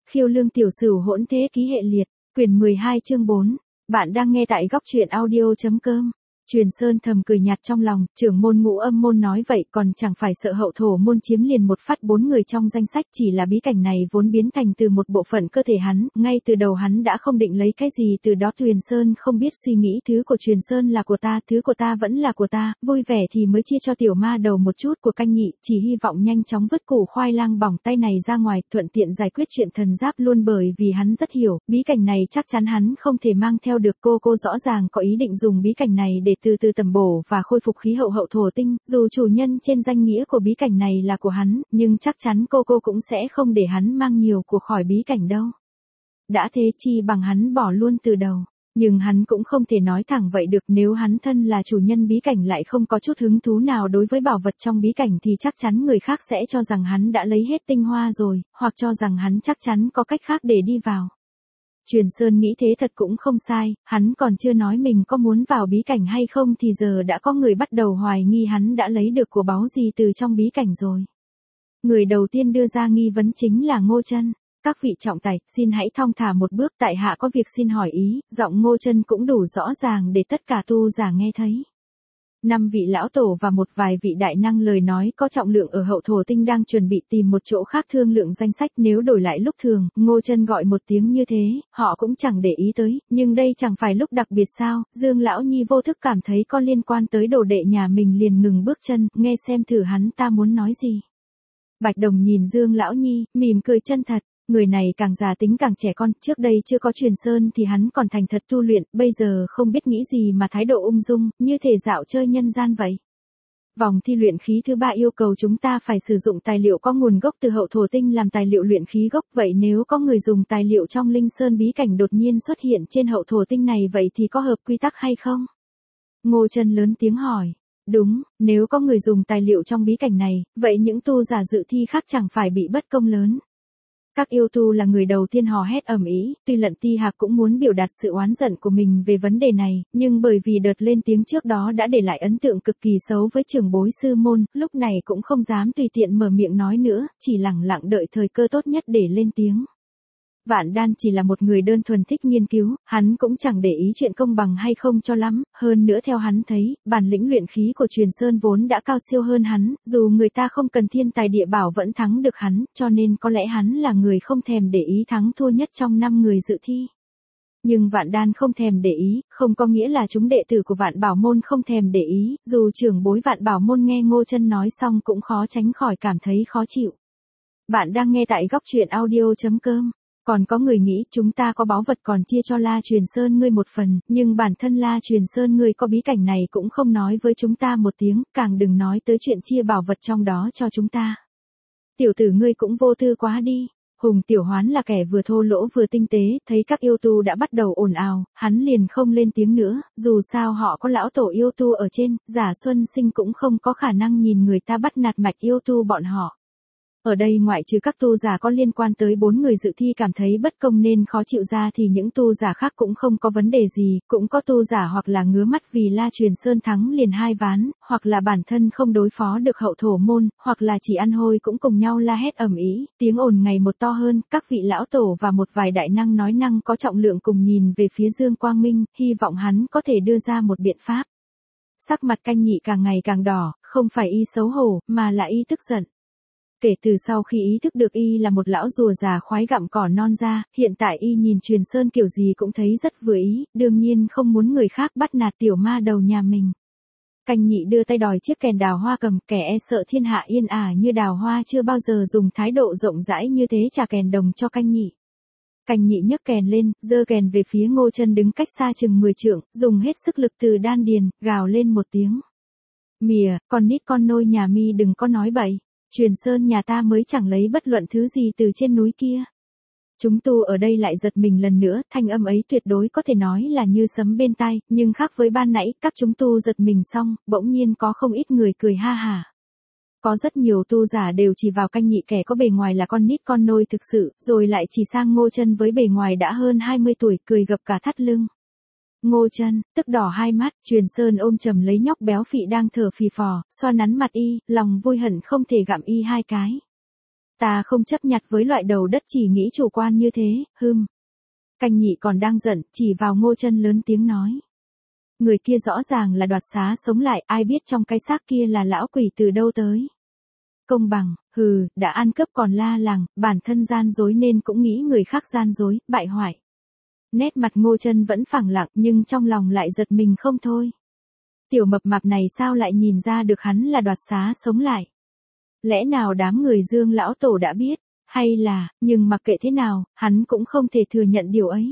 Khiêu Lương Tiểu Sửu hỗn thế ký hệ liệt, quyển 12 chương 4. Bạn đang nghe tại góc truyện audio.com. Truyền Sơn thầm cười nhạt trong lòng, trưởng môn Ngũ Âm môn nói vậy còn chẳng phải sợ Hậu Thổ môn chiếm liền một phát 4 người trong danh sách, chỉ là bí cảnh này vốn biến thành từ một bộ phận cơ thể hắn, ngay từ đầu hắn đã không định lấy cái gì từ đó. Truyền Sơn không biết suy nghĩ, thứ của Truyền Sơn là của ta, thứ của ta vẫn là của ta, vui vẻ thì mới chia cho tiểu ma đầu một chút của canh nhị, chỉ hy vọng nhanh chóng vứt củ khoai lang bỏng tay này ra ngoài, thuận tiện giải quyết chuyện thần giáp luôn, bởi vì hắn rất hiểu, bí cảnh này chắc chắn hắn không thể mang theo được. Cô rõ ràng có ý định dùng bí cảnh này để từ từ tầm bổ và khôi phục khí hậu Hậu Thổ tinh, dù chủ nhân trên danh nghĩa của bí cảnh này là của hắn, nhưng chắc chắn cô cũng sẽ không để hắn mang nhiều của khỏi bí cảnh đâu. Đã thế chi bằng hắn bỏ luôn từ đầu. Nhưng hắn cũng không thể nói thẳng vậy được, nếu hắn thân là chủ nhân bí cảnh lại không có chút hứng thú nào đối với bảo vật trong bí cảnh thì chắc chắn người khác sẽ cho rằng hắn đã lấy hết tinh hoa rồi, hoặc cho rằng hắn chắc chắn có cách khác để đi vào. Truyền Sơn nghĩ thế thật cũng không sai, hắn còn chưa nói mình có muốn vào bí cảnh hay không thì giờ đã có người bắt đầu hoài nghi hắn đã lấy được của báu gì từ trong bí cảnh rồi. Người đầu tiên đưa ra nghi vấn chính là Ngô Chân. Các vị trọng tài, xin hãy thong thả một bước, tại hạ có việc xin hỏi ý. Giọng Ngô Chân cũng đủ rõ ràng để tất cả tu giả nghe thấy. 5 vị lão tổ và một vài vị đại năng lời nói có trọng lượng ở Hậu Thổ tinh đang chuẩn bị tìm một chỗ khác thương lượng danh sách. Nếu đổi lại lúc thường, Ngô Chân gọi một tiếng như thế, họ cũng chẳng để ý tới, nhưng đây chẳng phải lúc đặc biệt sao? Dương lão nhi vô thức cảm thấy có liên quan tới đồ đệ nhà mình liền ngừng bước chân, nghe xem thử hắn ta muốn nói gì. Bạch Đồng nhìn Dương lão nhi, mỉm cười chân thật. Người này càng già tính càng trẻ con, trước đây chưa có Truyền Sơn thì hắn còn thành thật tu luyện, bây giờ không biết nghĩ gì mà thái độ ung dung, như thể dạo chơi nhân gian vậy. Vòng thi luyện khí thứ 3 yêu cầu chúng ta phải sử dụng tài liệu có nguồn gốc từ Hậu Thổ tinh làm tài liệu luyện khí gốc, vậy nếu có người dùng tài liệu trong Linh Sơn bí cảnh đột nhiên xuất hiện trên Hậu Thổ tinh này vậy thì có hợp quy tắc hay không? Ngô Chân lớn tiếng hỏi. Đúng, nếu có người dùng tài liệu trong bí cảnh này, vậy những tu giả dự thi khác chẳng phải bị bất công lớn. Các yêu tu là người đầu tiên hò hét ầm ĩ, tuy Lận Ti Hạc cũng muốn biểu đạt sự oán giận của mình về vấn đề này, nhưng bởi vì đợt lên tiếng trước đó đã để lại ấn tượng cực kỳ xấu với trưởng bối sư môn, lúc này cũng không dám tùy tiện mở miệng nói nữa, chỉ lẳng lặng đợi thời cơ tốt nhất để lên tiếng. Vạn Đan chỉ là một người đơn thuần thích nghiên cứu, hắn cũng chẳng để ý chuyện công bằng hay không cho lắm, hơn nữa theo hắn thấy, bản lĩnh luyện khí của Truyền Sơn vốn đã cao siêu hơn hắn, dù người ta không cần thiên tài địa bảo vẫn thắng được hắn, cho nên có lẽ hắn là người không thèm để ý thắng thua nhất trong 5 người dự thi. Nhưng Vạn Đan không thèm để ý, không có nghĩa là chúng đệ tử của Vạn Bảo môn không thèm để ý, dù trưởng bối Vạn Bảo môn nghe Ngô Chân nói xong cũng khó tránh khỏi cảm thấy khó chịu. Bạn đang nghe tại góc truyện audio.com. Còn có người nghĩ chúng ta có báu vật còn chia cho La Truyền Sơn ngươi một phần, nhưng bản thân La Truyền Sơn ngươi có bí cảnh này cũng không nói với chúng ta một tiếng, càng đừng nói tới chuyện chia bảo vật trong đó cho chúng ta. Tiểu tử ngươi cũng vô tư quá đi. Hùng Tiểu Hoán là kẻ vừa thô lỗ vừa tinh tế, thấy các yêu tu đã bắt đầu ồn ào, hắn liền không lên tiếng nữa, dù sao họ có lão tổ yêu tu ở trên, Giả Xuân Sinh cũng không có khả năng nhìn người ta bắt nạt mạch yêu tu bọn họ. Ở đây ngoại trừ các tu giả có liên quan tới 4 người dự thi cảm thấy bất công nên khó chịu ra thì những tu giả khác cũng không có vấn đề gì, cũng có tu giả hoặc là ngứa mắt vì La Truyền Sơn thắng liền 2 ván, hoặc là bản thân không đối phó được Hậu Thổ môn, hoặc là chỉ ăn hôi cũng cùng nhau la hét ầm ĩ, tiếng ồn ngày một to hơn, các vị lão tổ và một vài đại năng nói năng có trọng lượng cùng nhìn về phía Dương Quang Minh, hy vọng hắn có thể đưa ra một biện pháp. Sắc mặt Canh Nhị càng ngày càng đỏ, không phải y xấu hổ, mà là y tức giận. Kể từ sau khi ý thức được y là một lão rùa già khoái gặm cỏ non ra, hiện tại y nhìn Truyền Sơn kiểu gì cũng thấy rất vừa ý, đương nhiên không muốn người khác bắt nạt tiểu ma đầu nhà mình. Canh Nhị đưa tay đòi chiếc kèn đào hoa cầm, kẻ e sợ thiên hạ yên ả như đào hoa chưa bao giờ dùng thái độ rộng rãi như thế trả kèn đồng cho Canh Nhị. Canh Nhị nhấc kèn lên, giơ kèn về phía Ngô Chân đứng cách xa chừng 10 trượng, dùng hết sức lực từ đan điền, gào lên một tiếng. Mìa, con nít con nôi nhà mi đừng có nói bậy. Truyền Sơn nhà ta mới chẳng lấy bất luận thứ gì từ trên núi kia. Chúng tu ở đây lại giật mình lần nữa, thanh âm ấy tuyệt đối có thể nói là như sấm bên tai, nhưng khác với ban nãy, các chúng tu giật mình xong, bỗng nhiên có không ít người cười ha hả. Có rất nhiều tu giả đều chỉ vào Canh Nhị kẻ có bề ngoài là con nít con nôi thực sự, rồi lại chỉ sang Ngô Chân với bề ngoài đã hơn 20 tuổi, cười gập cả thắt lưng. Ngô Chân, tức đỏ hai mắt, Truyền Sơn ôm chầm lấy nhóc béo phì đang thở phì phò, xoa nắn mặt y, lòng vui hận không thể gặm y 2 cái. ta không chấp nhặt với loại đầu đất chỉ nghĩ chủ quan như thế, Canh Nhị còn đang giận, chỉ vào Ngô Chân lớn tiếng nói. Người kia rõ ràng là đoạt xá sống lại, ai biết trong cái xác kia là lão quỷ từ đâu tới. Công bằng, đã ăn cướp còn la làng, bản thân gian dối nên cũng nghĩ người khác gian dối, bại hoại. Nét mặt Ngô Chân vẫn phẳng lặng nhưng trong lòng lại giật mình không thôi. Tiểu mập mạp này sao lại nhìn ra được hắn là đoạt xá sống lại? Lẽ nào đám người Dương lão tổ đã biết, hay là, nhưng mặc kệ thế nào, hắn cũng không thể thừa nhận điều ấy.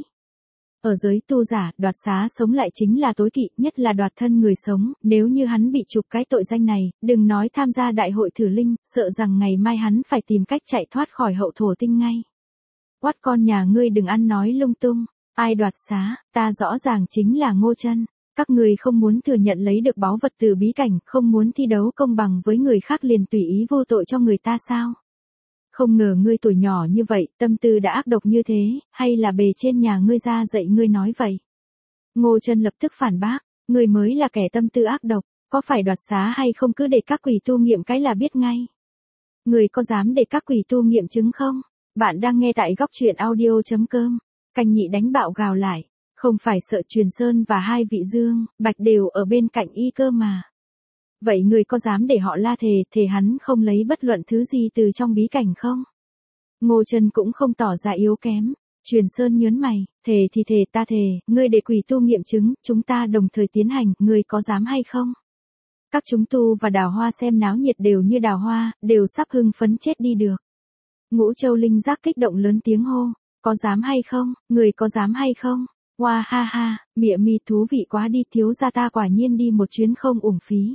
Ở giới tu giả, đoạt xá sống lại chính là tối kỵ, nhất là đoạt thân người sống, nếu như hắn bị chụp cái tội danh này, đừng nói tham gia đại hội thử linh, sợ rằng ngày mai hắn phải tìm cách chạy thoát khỏi hậu thổ tinh ngay. Quát con nhà ngươi đừng ăn nói lung tung, ai đoạt xá, ta rõ ràng chính là Ngô Chân. Các người không muốn thừa nhận lấy được báu vật từ bí cảnh, không muốn thi đấu công bằng với người khác liền tùy ý vô tội cho người ta sao? Không ngờ ngươi tuổi nhỏ như vậy, tâm tư đã ác độc như thế, hay là bề trên nhà ngươi ra dạy ngươi nói vậy? Ngô Chân lập tức phản bác, ngươi mới là kẻ tâm tư ác độc, có phải đoạt xá hay không cứ để các quỷ tu nghiệm cái là biết ngay. Ngươi có dám để các quỷ tu nghiệm chứng không? Bạn đang nghe tại góc truyện audio.com. Canh Nhị đánh bạo gào lại, không phải sợ Truyền Sơn và hai vị Dương, Bạch đều ở bên cạnh y cơ mà. Vậy người có dám để họ la thề hắn không lấy bất luận thứ gì từ trong bí cảnh không? Ngô Chân cũng không tỏ ra yếu kém. Truyền Sơn nhớn mày, thề thì thề ta thề, ngươi để quỷ tu nghiệm chứng, chúng ta đồng thời tiến hành, ngươi có dám hay không? Các chúng tu và Đào Hoa xem náo nhiệt đều như Đào Hoa, đều sắp hưng phấn chết đi được. Ngũ Châu Linh Giác kích động lớn tiếng hô, có dám hay không, người có dám hay không? Hoa ha ha, mịa mi thú vị quá đi, thiếu gia ta quả nhiên đi một chuyến không uổng phí.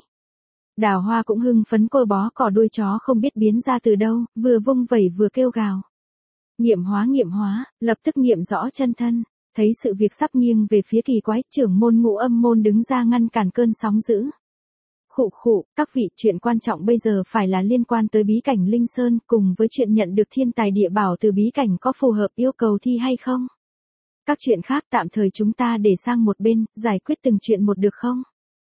Đào Hoa cũng hưng phấn cô bó cỏ đuôi chó không biết biến ra từ đâu, vừa vung vẩy vừa kêu gào. Nghiệm hóa, lập tức nghiệm rõ chân thân. Thấy sự việc sắp nghiêng về phía kỳ quái, trưởng môn Ngũ Âm môn đứng ra ngăn cản cơn sóng dữ. Khụ, các vị, chuyện quan trọng bây giờ phải là liên quan tới bí cảnh Linh Sơn, cùng với chuyện nhận được thiên tài địa bảo từ bí cảnh có phù hợp yêu cầu thi hay không? Các chuyện khác tạm thời chúng ta để sang một bên, giải quyết từng chuyện một được không?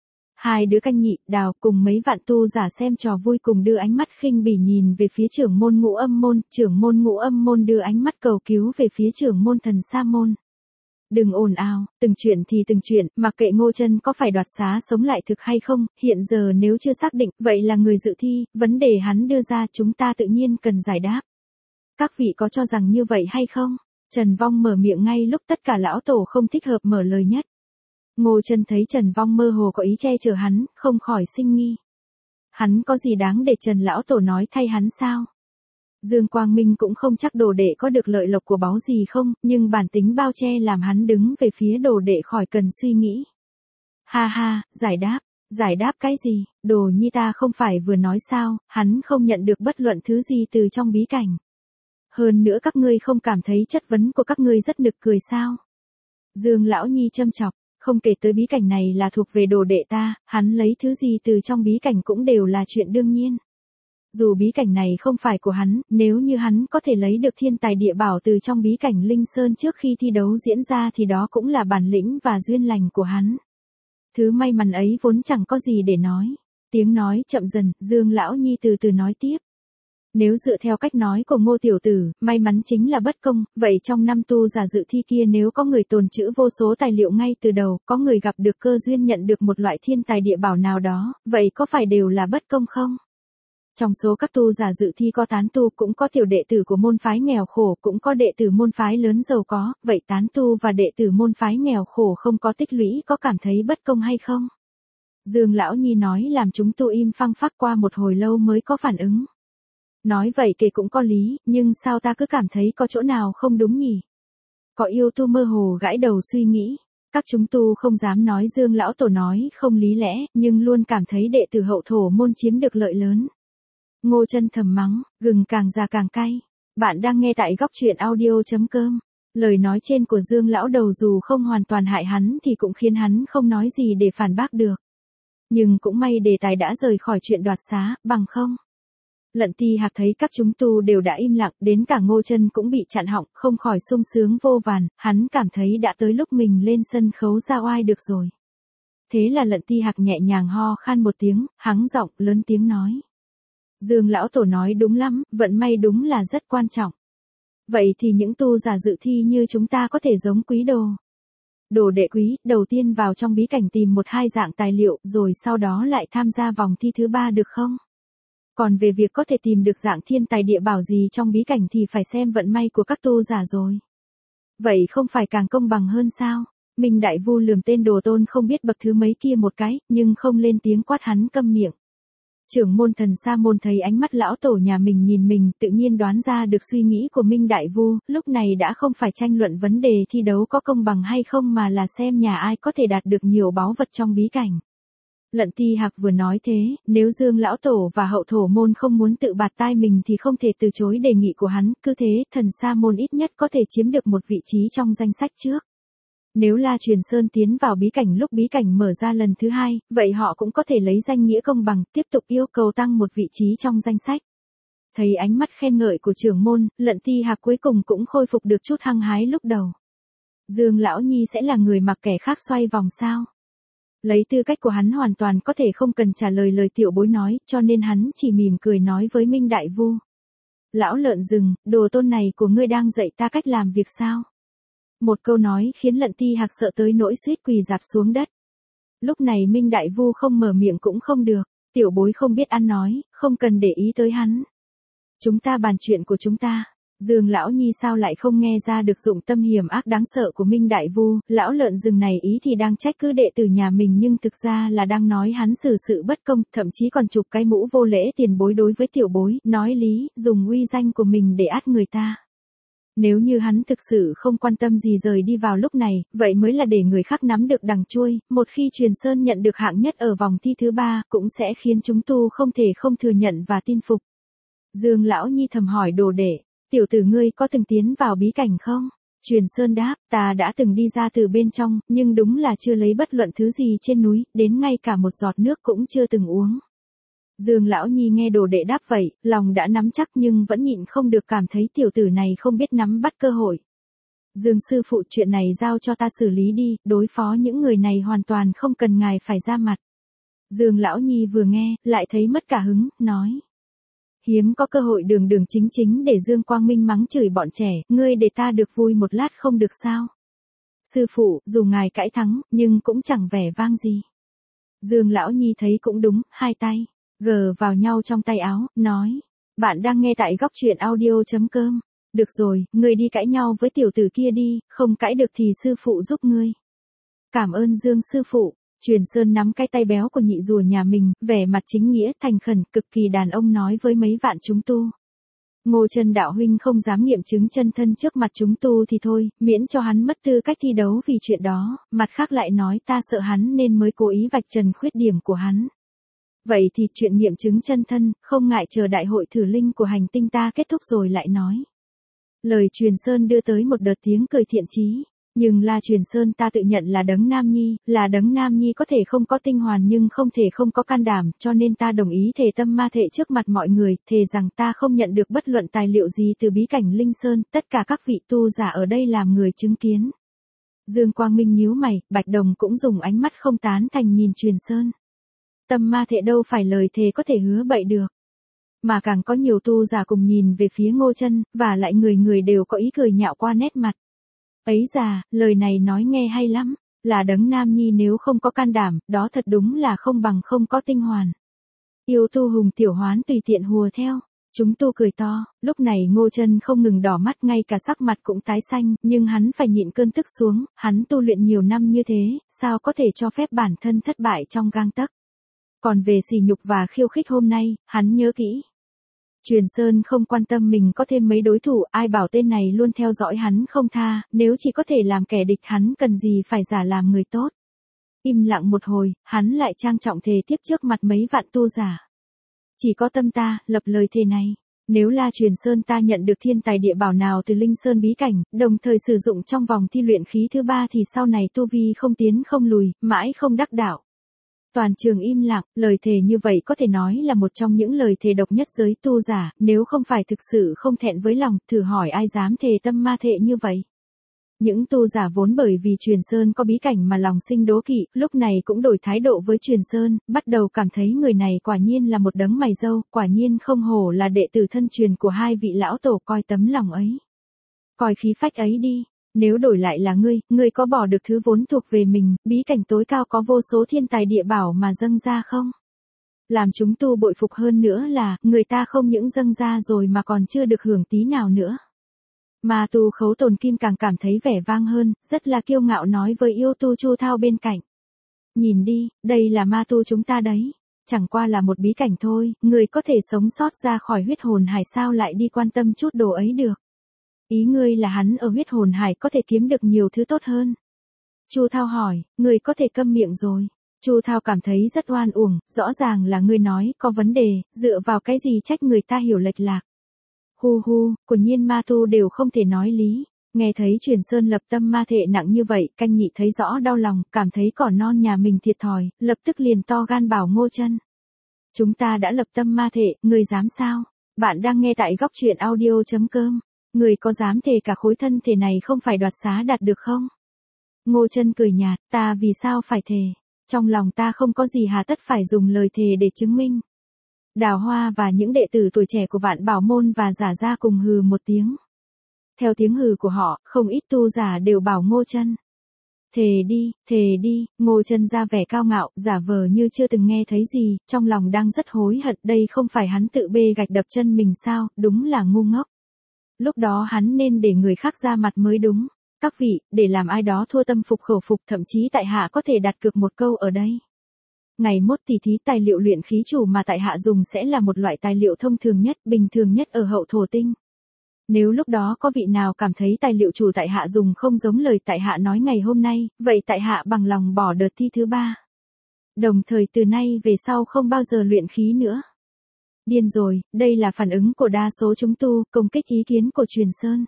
Hai đứa Canh Nhị, Đào cùng mấy vạn tu giả xem trò vui cùng đưa ánh mắt khinh bỉ nhìn về phía trưởng môn Ngũ Âm môn, trưởng môn Ngũ Âm môn đưa ánh mắt cầu cứu về phía trưởng môn Thần Sa môn. Đừng ồn ào, từng chuyện thì từng chuyện, mặc kệ Ngô Chân có phải đoạt xá sống lại thực hay không, hiện giờ nếu chưa xác định, vậy là người dự thi, vấn đề hắn đưa ra chúng ta tự nhiên cần giải đáp. Các vị có cho rằng như vậy hay không? Trần Vong mở miệng ngay lúc tất cả lão tổ không thích hợp mở lời nhất. Ngô Chân thấy Trần Vong mơ hồ có ý che chở hắn, không khỏi sinh nghi. Hắn có gì đáng để Trần lão tổ nói thay hắn sao? Dương Quang Minh cũng không chắc đồ đệ có được lợi lộc của báu gì không, nhưng bản tính bao che làm hắn đứng về phía đồ đệ khỏi cần suy nghĩ. Ha ha, giải đáp cái gì, Đồ Nhi ta không phải vừa nói sao, hắn không nhận được bất luận thứ gì từ trong bí cảnh. Hơn nữa các ngươi không cảm thấy chất vấn của các ngươi rất nực cười sao? Dương Lão Nhi châm chọc, không kể tới bí cảnh này là thuộc về đồ đệ ta, hắn lấy thứ gì từ trong bí cảnh cũng đều là chuyện đương nhiên. Dù bí cảnh này không phải của hắn, nếu như hắn có thể lấy được thiên tài địa bảo từ trong bí cảnh Linh Sơn trước khi thi đấu diễn ra thì đó cũng là bản lĩnh và duyên lành của hắn. Thứ may mắn ấy vốn chẳng có gì để nói. Tiếng nói chậm dần, Dương Lão Nhi từ từ nói tiếp. Nếu dựa theo cách nói của Ngô tiểu tử, may mắn chính là bất công, vậy trong năm tu giả dự thi kia nếu có người tồn trữ vô số tài liệu ngay từ đầu, có người gặp được cơ duyên nhận được một loại thiên tài địa bảo nào đó, vậy có phải đều là bất công không? Trong số các tu giả dự thi có tán tu cũng có tiểu đệ tử của môn phái nghèo khổ cũng có đệ tử môn phái lớn giàu có, vậy tán tu và đệ tử môn phái nghèo khổ không có tích lũy có cảm thấy bất công hay không? Dương Lão Nhi nói làm chúng tu im phăng phắc qua một hồi lâu mới có phản ứng. Nói vậy kể cũng có lý, nhưng sao ta cứ cảm thấy có chỗ nào không đúng nhỉ? Có yêu tu mơ hồ gãi đầu suy nghĩ. Các chúng tu không dám nói Dương Lão Tổ nói không lý lẽ, nhưng luôn cảm thấy đệ tử hậu thổ môn chiếm được lợi lớn. Ngô Chân thầm mắng, gừng càng già càng cay. Bạn đang nghe tại góc truyện audio.com. Lời nói trên của Dương Lão Đầu dù không hoàn toàn hại hắn thì cũng khiến hắn không nói gì để phản bác được. Nhưng cũng may đề tài đã rời khỏi chuyện đoạt xá, bằng không. Lận Ti Hạc thấy các chúng tu đều đã im lặng, đến cả Ngô Chân cũng bị chặn họng, không khỏi sung sướng vô vàn, hắn cảm thấy đã tới lúc mình lên sân khấu ra oai được rồi. Thế là Lận Ti Hạc nhẹ nhàng ho khan một tiếng, hắng giọng, lớn tiếng nói. Dương lão tổ nói đúng lắm, vận may đúng là rất quan trọng. Vậy thì những tu giả dự thi như chúng ta có thể giống quý đồ. Đồ đệ quý, đầu tiên vào trong bí cảnh tìm một hai dạng tài liệu rồi sau đó lại tham gia vòng thi thứ 3 được không? Còn về việc có thể tìm được dạng thiên tài địa bảo gì trong bí cảnh thì phải xem vận may của các tu giả rồi. Vậy không phải càng công bằng hơn sao? Minh Đại Vu lườm tên đồ tôn không biết bậc thứ mấy kia một cái, nhưng không lên tiếng quát hắn câm miệng. Trưởng môn Thần Sa môn thấy ánh mắt lão tổ nhà mình nhìn mình, tự nhiên đoán ra được suy nghĩ của Minh Đại Vu, lúc này đã không phải tranh luận vấn đề thi đấu có công bằng hay không mà là xem nhà ai có thể đạt được nhiều báu vật trong bí cảnh. Lận Ti Hạc vừa nói thế, nếu Dương lão tổ và hậu thổ môn không muốn tự bạt tai mình thì không thể từ chối đề nghị của hắn, cứ thế Thần Sa môn ít nhất có thể chiếm được một vị trí trong danh sách trước. Nếu La Truyền Sơn tiến vào bí cảnh lúc bí cảnh mở ra lần thứ 2, vậy họ cũng có thể lấy danh nghĩa công bằng, tiếp tục yêu cầu tăng một vị trí trong danh sách. Thấy ánh mắt khen ngợi của trưởng môn, Lận Ti Hạc cuối cùng cũng khôi phục được chút hăng hái lúc đầu. Dương lão nhi sẽ là người mặc kẻ khác xoay vòng sao? Lấy tư cách của hắn hoàn toàn có thể không cần trả lời lời tiểu bối nói, cho nên hắn chỉ mỉm cười nói với Minh Đại Vu. Lão lợn rừng, đồ tôn này của ngươi đang dạy ta cách làm việc sao? Một câu nói khiến Lận Ti Hạc sợ tới nỗi suýt quỳ rạp xuống đất. Lúc này Minh Đại Vu không mở miệng cũng không được, tiểu bối không biết ăn nói, không cần để ý tới hắn. Chúng ta bàn chuyện của chúng ta. Dương lão nhi sao lại không nghe ra được dụng tâm hiểm ác đáng sợ của Minh Đại Vu, lão lợn rừng này ý thì đang trách cứ đệ tử nhà mình nhưng thực ra là đang nói hắn xử sự bất công, thậm chí còn chụp cái mũ vô lễ tiền bối đối với tiểu bối, nói lý, dùng uy danh của mình để át người ta. Nếu như hắn thực sự không quan tâm gì rời đi vào lúc này, vậy mới là để người khác nắm được đằng chuôi, một khi Truyền Sơn nhận được hạng nhất ở vòng thi thứ 3, cũng sẽ khiến chúng tu không thể không thừa nhận và tin phục. Dương lão nhi thầm hỏi đồ đệ, tiểu tử ngươi có từng tiến vào bí cảnh không? Truyền Sơn đáp, ta đã từng đi ra từ bên trong, nhưng đúng là chưa lấy bất luận thứ gì trên núi, đến ngay cả một giọt nước cũng chưa từng uống. Dương lão nhi nghe đồ đệ đáp vậy, lòng đã nắm chắc nhưng vẫn nhịn không được cảm thấy tiểu tử này không biết nắm bắt cơ hội. Dương sư phụ, chuyện này giao cho ta xử lý đi, đối phó những người này hoàn toàn không cần ngài phải ra mặt. Dương lão nhi vừa nghe, lại thấy mất cả hứng, nói. Hiếm có cơ hội đường đường chính chính để Dương Quang Minh mắng chửi bọn trẻ, ngươi để ta được vui một lát không được sao? Sư phụ, dù ngài cãi thắng, nhưng cũng chẳng vẻ vang gì. Dương lão nhi thấy cũng đúng, hai tay gờ vào nhau trong tay áo, nói. Bạn đang nghe tại góc truyện audio.com. Được rồi, ngươi đi cãi nhau với tiểu tử kia đi, không cãi được thì sư phụ giúp ngươi. Cảm ơn Dương sư phụ. Truyền Sơn nắm cái tay béo của nhị rùa nhà mình, vẻ mặt chính nghĩa, thành khẩn, cực kỳ đàn ông nói với mấy vạn chúng tu. Ngô Chân đạo huynh không dám nghiệm chứng chân thân trước mặt chúng tu thì thôi, miễn cho hắn mất tư cách thi đấu vì chuyện đó, mặt khác lại nói ta sợ hắn nên mới cố ý vạch trần khuyết điểm của hắn. Vậy thì chuyện nghiệm chứng chân thân, không ngại chờ đại hội thử linh của hành tinh ta kết thúc rồi lại nói. Lời Truyền Sơn đưa tới một đợt tiếng cười thiện chí. Nhưng La Truyền Sơn ta tự nhận là đấng nam nhi, là đấng nam nhi có thể không có tinh hoàn nhưng không thể không có can đảm, cho nên ta đồng ý thề tâm ma thệ trước mặt mọi người, thề rằng ta không nhận được bất luận tài liệu gì từ bí cảnh Linh Sơn, tất cả các vị tu giả ở đây làm người chứng kiến. Dương Quang Minh nhíu mày, Bạch Đồng cũng dùng ánh mắt không tán thành nhìn Truyền Sơn. Tâm ma thệ đâu phải lời thề có thể hứa bậy được. Mà càng có nhiều tu giả cùng nhìn về phía Ngô Chân, và lại người người đều có ý cười nhạo qua nét mặt. Ấy già, lời này nói nghe hay lắm, là đấng nam nhi nếu không có can đảm, đó thật đúng là không bằng không có tinh hoàn. Yêu tu hùng tiểu hoán tùy tiện hùa theo, chúng tu cười to, lúc này Ngô Chân không ngừng đỏ mắt ngay cả sắc mặt cũng tái xanh, nhưng hắn phải nhịn cơn tức xuống, hắn tu luyện nhiều năm như thế, sao có thể cho phép bản thân thất bại trong gang tấc. Còn về sỉ nhục và khiêu khích hôm nay, hắn nhớ kỹ. Truyền Sơn không quan tâm mình có thêm mấy đối thủ, ai bảo tên này luôn theo dõi hắn không tha, nếu chỉ có thể làm kẻ địch hắn cần gì phải giả làm người tốt. Im lặng một hồi, hắn lại trang trọng thề tiếp trước mặt mấy vạn tu giả. Chỉ có tâm ta, lập lời thề này. Nếu La Truyền Sơn ta nhận được thiên tài địa bảo nào từ Linh Sơn bí cảnh, đồng thời sử dụng trong vòng thi luyện khí thứ 3 thì sau này tu vi không tiến không lùi, mãi không đắc đạo. Toàn trường im lặng, lời thề như vậy có thể nói là một trong những lời thề độc nhất giới tu giả, nếu không phải thực sự không thẹn với lòng, thử hỏi ai dám thề tâm ma thệ như vậy. Những tu giả vốn bởi vì Truyền Sơn có bí cảnh mà lòng sinh đố kỵ, lúc này cũng đổi thái độ với Truyền Sơn, bắt đầu cảm thấy người này quả nhiên là một đấng mày râu, quả nhiên không hổ là đệ tử thân truyền của hai vị lão tổ, coi tấm lòng ấy. Coi khí phách ấy đi, nếu đổi lại là ngươi có bỏ được thứ vốn thuộc về mình, bí cảnh tối cao có vô số thiên tài địa bảo mà dâng ra không? Làm chúng tu bội phục hơn nữa là, người ta không những dâng ra rồi mà còn chưa được hưởng tí nào nữa. Ma tu Khấu Tồn Kim càng cảm thấy vẻ vang hơn, rất là kiêu ngạo nói với yêu tu Chu Thao bên cạnh. Nhìn đi, đây là ma tu chúng ta đấy. Chẳng qua là một bí cảnh thôi, người có thể sống sót ra khỏi huyết hồn hải sao lại đi quan tâm chút đồ ấy được. Ý ngươi là hắn ở huyết hồn hải có thể kiếm được nhiều thứ tốt hơn. Chu Thao hỏi, người có thể câm miệng rồi. Chu Thao cảm thấy rất oan uổng, rõ ràng là ngươi nói, có vấn đề, dựa vào cái gì trách người ta hiểu lệch lạc. Hu hu, của nhiên ma tu đều không thể nói lý. Nghe thấy Truyền Sơn lập tâm ma thệ nặng như vậy, Canh Nhị thấy rõ đau lòng, cảm thấy cỏ non nhà mình thiệt thòi, lập tức liền to gan bảo Ngô Chân. Chúng ta đã lập tâm ma thệ, người dám sao? Bạn đang nghe tại góc truyện audio.com. Người có dám thề cả khối thân thể này không phải đoạt xá đạt được không? Ngô Chân cười nhạt, ta vì sao phải thề? Trong lòng ta không có gì hà tất phải dùng lời thề để chứng minh. Đào Hoa và những đệ tử tuổi trẻ của Vạn Bảo Môn và Giả Gia cùng hừ một tiếng. Theo tiếng hừ của họ, không ít tu giả đều bảo Ngô Chân. Thề đi, Ngô Chân ra vẻ cao ngạo, giả vờ như chưa từng nghe thấy gì, trong lòng đang rất hối hận, đây không phải hắn tự bê gạch đập chân mình sao, đúng là ngu ngốc. Lúc đó hắn nên để người khác ra mặt mới đúng. Các vị, để làm ai đó thua tâm phục khẩu phục, thậm chí tại hạ có thể đặt cược một câu ở đây. Ngày mốt tỉ thí tài liệu luyện khí chủ mà tại hạ dùng sẽ là một loại tài liệu thông thường nhất, bình thường nhất ở hậu thổ tinh. Nếu lúc đó có vị nào cảm thấy tài liệu chủ tại hạ dùng không giống lời tại hạ nói ngày hôm nay, vậy tại hạ bằng lòng bỏ đợt thi thứ 3. Đồng thời từ nay về sau không bao giờ luyện khí nữa. Điên rồi, đây là phản ứng của đa số chúng tu, công kích ý kiến của Truyền Sơn.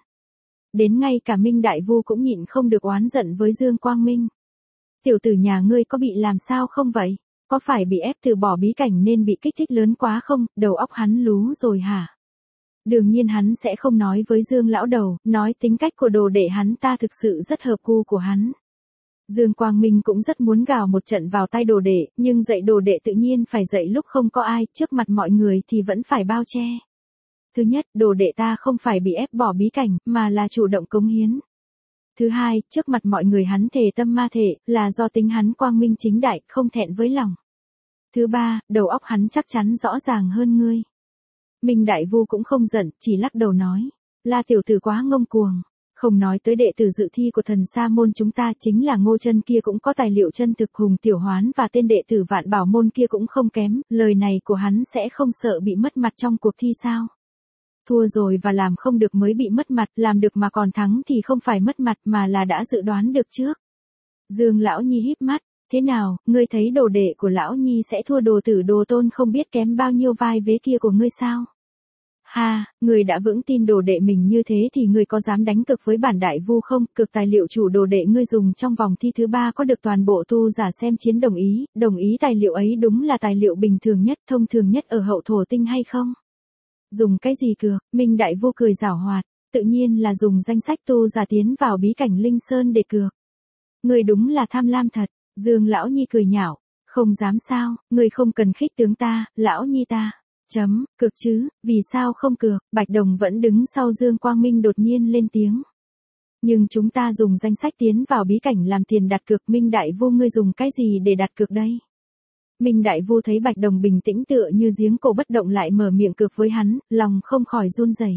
Đến ngay cả Minh Đại Vu cũng nhịn không được oán giận với Dương Quang Minh. Tiểu tử nhà ngươi có bị làm sao không vậy? Có phải bị ép từ bỏ bí cảnh nên bị kích thích lớn quá không? Đầu óc hắn lú rồi hả? Đương nhiên hắn sẽ không nói với Dương lão đầu, nói tính cách của đồ đệ hắn ta thực sự rất hợp gu của hắn. Dương Quang Minh cũng rất muốn gào một trận vào tay đồ đệ, nhưng dạy đồ đệ tự nhiên phải dạy lúc không có ai, trước mặt mọi người thì vẫn phải bao che. Thứ nhất, đồ đệ ta không phải bị ép bỏ bí cảnh, mà là chủ động cống hiến. Thứ hai, trước mặt mọi người hắn thề tâm ma thệ, là do tính hắn quang minh chính đại, không thẹn với lòng. Thứ ba, đầu óc hắn chắc chắn rõ ràng hơn ngươi. Minh Đại Vu cũng không giận, chỉ lắc đầu nói, La tiểu tử quá ngông cuồng. Không nói tới đệ tử dự thi của Thần Sa môn chúng ta, chính là Ngô Chân kia cũng có tài liệu chân thực, Hùng Tiểu Hoán và tên đệ tử Vạn Bảo môn kia cũng không kém, lời này của hắn sẽ không sợ bị mất mặt trong cuộc thi sao? Thua rồi và làm không được mới bị mất mặt, làm được mà còn thắng thì không phải mất mặt mà là đã dự đoán được trước. Dương Lão Nhi híp mắt, thế nào, ngươi thấy đồ đệ của Lão Nhi sẽ thua đồ tử đồ tôn không biết kém bao nhiêu vai vế kia của ngươi sao? Ha, người đã vững tin đồ đệ mình như thế thì người có dám đánh cược với bản Đại Vu không? Cược tài liệu chủ đồ đệ ngươi dùng trong vòng thi thứ 3 có được toàn bộ tu giả xem chiến đồng ý tài liệu ấy đúng là tài liệu bình thường nhất, thông thường nhất ở hậu thổ tinh hay không? Dùng cái gì cược? Minh Đại Vu cười giảo hoạt, tự nhiên là dùng danh sách tu giả tiến vào bí cảnh Linh Sơn để cược. Người đúng là tham lam thật. Dương Lão Nhi cười nhạo, không dám sao, người không cần khích tướng ta, Lão Nhi ta. Cược chứ, vì sao không cược? Bạch Đồng vẫn đứng sau Dương Quang Minh đột nhiên lên tiếng. Nhưng chúng ta dùng danh sách tiến vào bí cảnh làm tiền đặt cược, Minh Đại Vu ngươi dùng cái gì để đặt cược đây? Minh Đại Vu thấy Bạch Đồng bình tĩnh tựa như giếng cổ bất động lại mở miệng cược với hắn, lòng không khỏi run rẩy.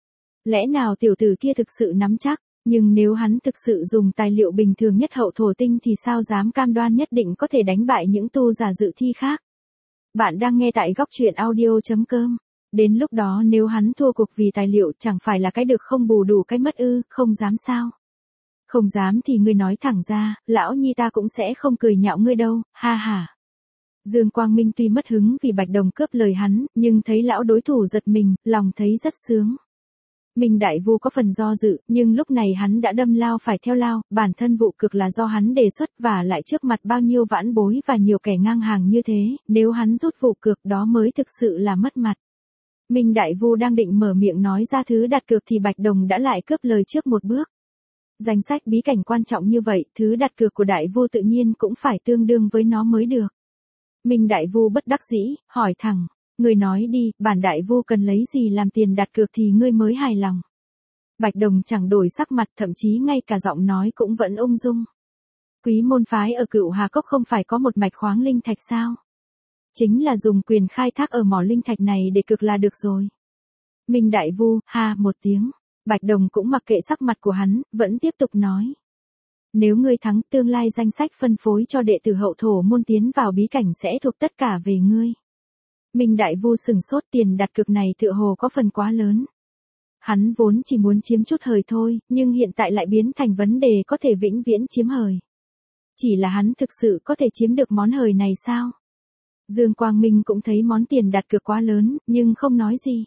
Lẽ nào tiểu tử kia thực sự nắm chắc, nhưng nếu hắn thực sự dùng tài liệu bình thường nhất hậu thổ tinh thì sao dám cam đoan nhất định có thể đánh bại những tu giả dự thi khác. Bạn đang nghe tại góc truyện audio.com. Đến lúc đó nếu hắn thua cuộc vì tài liệu chẳng phải là cái được không bù đủ cái mất ư, không dám sao? Không dám thì ngươi nói thẳng ra, Lão Nhi ta cũng sẽ không cười nhạo ngươi đâu, ha ha. Dương Quang Minh tuy mất hứng vì Bạch Đồng cướp lời hắn, nhưng thấy lão đối thủ giật mình, lòng thấy rất sướng. Minh Đại Vu có phần do dự, nhưng lúc này hắn đã đâm lao phải theo lao, bản thân vụ cực là do hắn đề xuất và lại trước mặt bao nhiêu vãn bối và nhiều kẻ ngang hàng như thế, nếu hắn rút vụ cược đó mới thực sự là mất mặt. Minh Đại Vu đang định mở miệng nói ra thứ đặt cược thì Bạch Đồng đã lại cướp lời trước một bước. Danh sách bí cảnh quan trọng như vậy, thứ đặt cược của đại vu tự nhiên cũng phải tương đương với nó mới được. Minh đại vu bất đắc dĩ, hỏi thẳng, ngươi nói đi, bản đại vu cần lấy gì làm tiền đặt cược thì ngươi mới hài lòng. Bạch Đồng chẳng đổi sắc mặt, thậm chí ngay cả giọng nói cũng vẫn ung dung. Quý môn phái ở Cựu Hà Cốc không phải có một mạch khoáng linh thạch sao? Chính là dùng quyền khai thác ở mỏ linh thạch này để cược là được rồi. Minh đại vu, ha một tiếng. Bạch Đồng cũng mặc kệ sắc mặt của hắn, vẫn tiếp tục nói. Nếu ngươi thắng, tương lai danh sách phân phối cho đệ tử hậu thổ môn tiến vào bí cảnh sẽ thuộc tất cả về ngươi. Minh đại vu sừng sốt, tiền đặt cược này tựa hồ có phần quá lớn. Hắn vốn chỉ muốn chiếm chút hời thôi, nhưng hiện tại lại biến thành vấn đề có thể vĩnh viễn chiếm hời. Chỉ là hắn thực sự có thể chiếm được món hời này sao? Dương Quang Minh cũng thấy món tiền đặt cược quá lớn, nhưng không nói gì.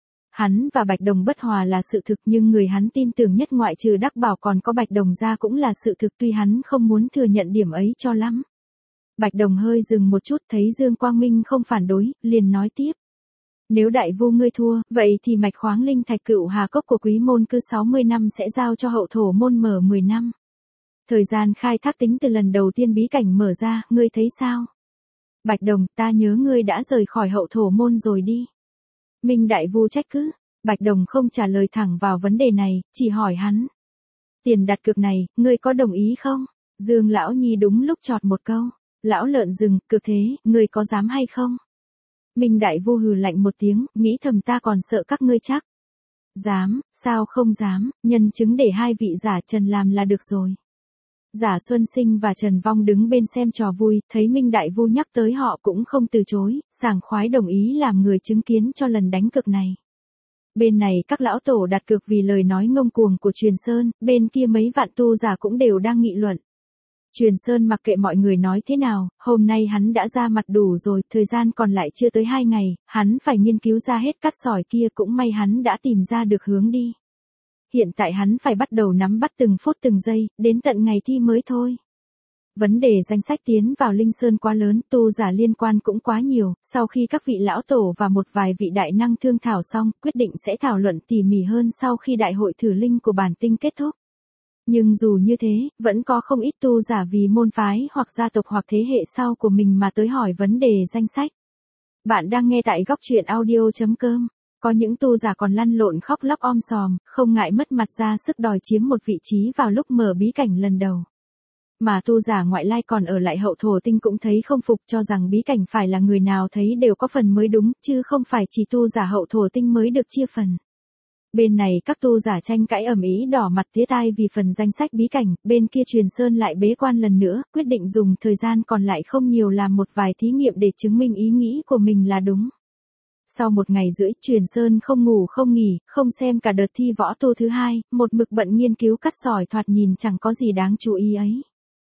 Hắn và Bạch Đồng bất hòa là sự thực, nhưng người hắn tin tưởng nhất ngoại trừ Đắc Bảo còn có Bạch Đồng ra cũng là sự thực, tuy hắn không muốn thừa nhận điểm ấy cho lắm. Bạch Đồng hơi dừng một chút, thấy Dương Quang Minh không phản đối, liền nói tiếp. Nếu đại vu ngươi thua, vậy thì mạch khoáng linh thạch Cựu Hà Cốc của quý môn cứ 60 năm sẽ giao cho hậu thổ môn mở 10 năm. Thời gian khai thác tính từ lần đầu tiên bí cảnh mở ra, ngươi thấy sao? Bạch Đồng, ta nhớ ngươi đã rời khỏi hậu thổ môn rồi đi. Minh đại vu trách cứ. Bạch Đồng không trả lời thẳng vào vấn đề này, chỉ hỏi hắn. Tiền đặt cược này, ngươi có đồng ý không? Dương lão nhi đúng lúc chọt một câu. Lão lợn rừng, cược thế, ngươi có dám hay không? Minh đại vu hừ lạnh một tiếng, nghĩ thầm ta còn sợ các ngươi chắc. Dám, sao không dám, nhân chứng để hai vị giả Trần làm là được rồi. Giả Xuân Sinh và Trần Vong đứng bên xem trò vui, thấy Minh đại vu nhắc tới họ cũng không từ chối, sảng khoái đồng ý làm người chứng kiến cho lần đánh cược này. Bên này các lão tổ đặt cược vì lời nói ngông cuồng của Truyền Sơn, bên kia mấy vạn tu giả cũng đều đang nghị luận. Truyền Sơn mặc kệ mọi người nói thế nào, hôm nay hắn đã ra mặt đủ rồi, thời gian còn lại chưa tới 2 ngày, hắn phải nghiên cứu ra hết cát sỏi kia, cũng may hắn đã tìm ra được hướng đi. Hiện tại hắn phải bắt đầu nắm bắt từng phút từng giây, đến tận ngày thi mới thôi. Vấn đề danh sách tiến vào Linh Sơn quá lớn, tu giả liên quan cũng quá nhiều, sau khi các vị lão tổ và một vài vị đại năng thương thảo xong, quyết định sẽ thảo luận tỉ mỉ hơn sau khi đại hội thử linh của bản tinh kết thúc. Nhưng dù như thế, vẫn có không ít tu giả vì môn phái hoặc gia tộc hoặc thế hệ sau của mình mà tới hỏi vấn đề danh sách. Bạn đang nghe tại góc truyện audio.com. Có những tu giả còn lăn lộn khóc lóc om sòm, không ngại mất mặt ra sức đòi chiếm một vị trí vào lúc mở bí cảnh lần đầu. Mà tu giả ngoại lai còn ở lại hậu thổ tinh cũng thấy không phục, cho rằng bí cảnh phải là người nào thấy đều có phần mới đúng, chứ không phải chỉ tu giả hậu thổ tinh mới được chia phần. Bên này các tu giả tranh cãi ầm ĩ đỏ mặt tía tai vì phần danh sách bí cảnh, bên kia Truyền Sơn lại bế quan lần nữa, quyết định dùng thời gian còn lại không nhiều làm một vài thí nghiệm để chứng minh ý nghĩ của mình là đúng. Sau 1 ngày rưỡi, Truyền Sơn không ngủ không nghỉ, không xem cả đợt thi võ tu thứ 2, một mực bận nghiên cứu cát sỏi thoạt nhìn chẳng có gì đáng chú ý ấy.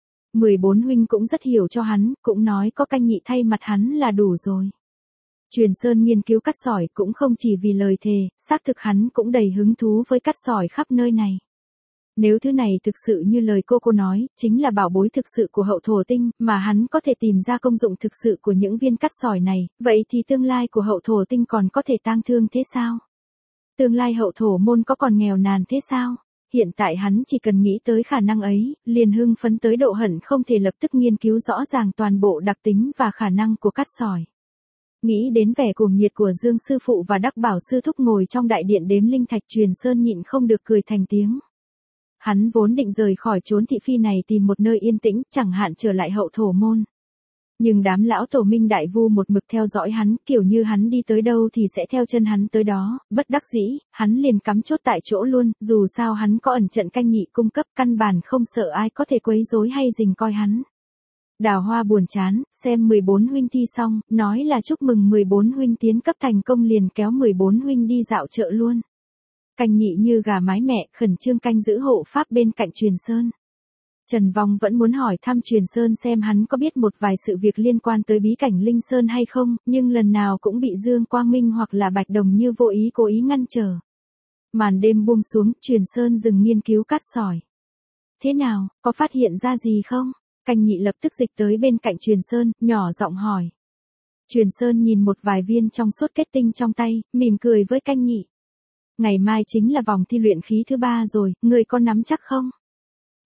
14 huynh cũng rất hiểu cho hắn, cũng nói có canh nhị thay mặt hắn là đủ rồi. Truyền Sơn nghiên cứu cát sỏi cũng không chỉ vì lời thề, xác thực hắn cũng đầy hứng thú với cát sỏi khắp nơi này. Nếu thứ này thực sự như lời cô nói, chính là bảo bối thực sự của hậu thổ tinh, mà hắn có thể tìm ra công dụng thực sự của những viên cát sỏi này, vậy thì tương lai của hậu thổ tinh còn có thể tang thương thế sao? Tương lai hậu thổ môn có còn nghèo nàn thế sao? Hiện tại hắn chỉ cần nghĩ tới khả năng ấy, liền hưng phấn tới độ hận không thể lập tức nghiên cứu rõ ràng toàn bộ đặc tính và khả năng của cát sỏi. Nghĩ đến vẻ cuồng nhiệt của Dương sư phụ và Đắc Bảo sư thúc ngồi trong đại điện đếm linh thạch, Truyền Sơn nhịn không được cười thành tiếng. Hắn vốn định rời khỏi chốn thị phi này tìm một nơi yên tĩnh, chẳng hạn trở lại hậu thổ môn. Nhưng đám lão tổ Minh đại vu một mực theo dõi hắn, kiểu như hắn đi tới đâu thì sẽ theo chân hắn tới đó, bất đắc dĩ, hắn liền cắm chốt tại chỗ luôn, dù sao hắn có ẩn trận canh nhị cung cấp, căn bản không sợ ai có thể quấy rối hay rình coi hắn. Đào Hoa buồn chán, xem 14 huynh thi xong, nói là chúc mừng 14 huynh tiến cấp thành công, liền kéo 14 huynh đi dạo chợ luôn. Canh nhị như gà mái mẹ, khẩn trương canh giữ hộ pháp bên cạnh Truyền Sơn. Trần Vong vẫn muốn hỏi thăm Truyền Sơn xem hắn có biết một vài sự việc liên quan tới bí cảnh Linh Sơn hay không, nhưng lần nào cũng bị Dương Quang Minh hoặc là Bạch Đồng như vô ý cố ý ngăn trở. Màn đêm buông xuống, Truyền Sơn dừng nghiên cứu cát sỏi. Thế nào, có phát hiện ra gì không? Canh nhị lập tức dịch tới bên cạnh Truyền Sơn, nhỏ giọng hỏi. Truyền Sơn nhìn một vài viên trong suốt kết tinh trong tay, mỉm cười với canh nhị. Ngày mai chính là vòng thi luyện khí thứ 3 rồi, ngươi có nắm chắc không?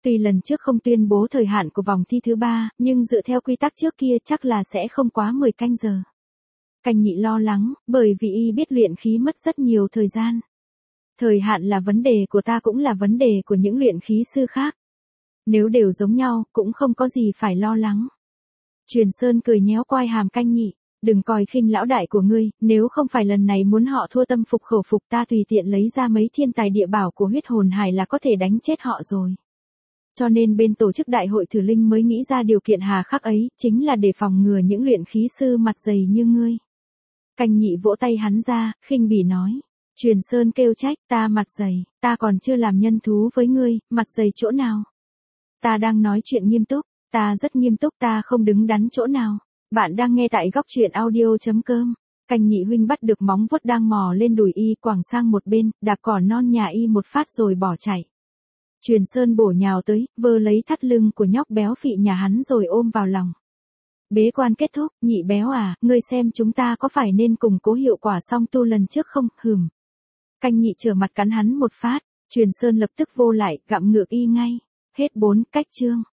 Tuy lần trước không tuyên bố thời hạn của vòng thi thứ 3, nhưng dựa theo quy tắc trước kia chắc là sẽ không quá 10 canh giờ. Canh Nhị lo lắng, bởi vì y biết luyện khí mất rất nhiều thời gian. Thời hạn là vấn đề của ta cũng là vấn đề của những luyện khí sư khác. Nếu đều giống nhau, cũng không có gì phải lo lắng. Truyền Sơn cười nhéo quai hàm Canh Nhị, đừng coi khinh lão đại của ngươi, nếu không phải lần này muốn họ thua tâm phục khẩu phục ta tùy tiện lấy ra mấy thiên tài địa bảo của huyết hồn hải là có thể đánh chết họ rồi. Cho nên bên tổ chức đại hội thử linh mới nghĩ ra điều kiện hà khắc ấy, chính là để phòng ngừa những luyện khí sư mặt dày như ngươi. Canh Nhị vỗ tay hắn ra, khinh bỉ nói. Truyền Sơn kêu trách, ta mặt dày, ta còn chưa làm nhân thú với ngươi, mặt dày chỗ nào? Ta đang nói chuyện nghiêm túc, ta rất nghiêm túc, ta không đứng đắn chỗ nào. Bạn đang nghe tại góc truyện audio.com. Canh Nhị huynh bắt được móng vuốt đang mò lên đùi y, quẳng sang một bên, đạp cỏ non nhà y một phát rồi bỏ chạy. Truyền Sơn bổ nhào tới, vơ lấy thắt lưng của nhóc béo phị nhà hắn rồi ôm vào lòng. Bế quan kết thúc, Nhị béo à, ngươi xem chúng ta có phải nên củng cố hiệu quả song tu lần trước không, Canh Nhị trở mặt cắn hắn một phát, Truyền Sơn lập tức vô lại, gặm ngược y ngay. Hết 4 cách chương.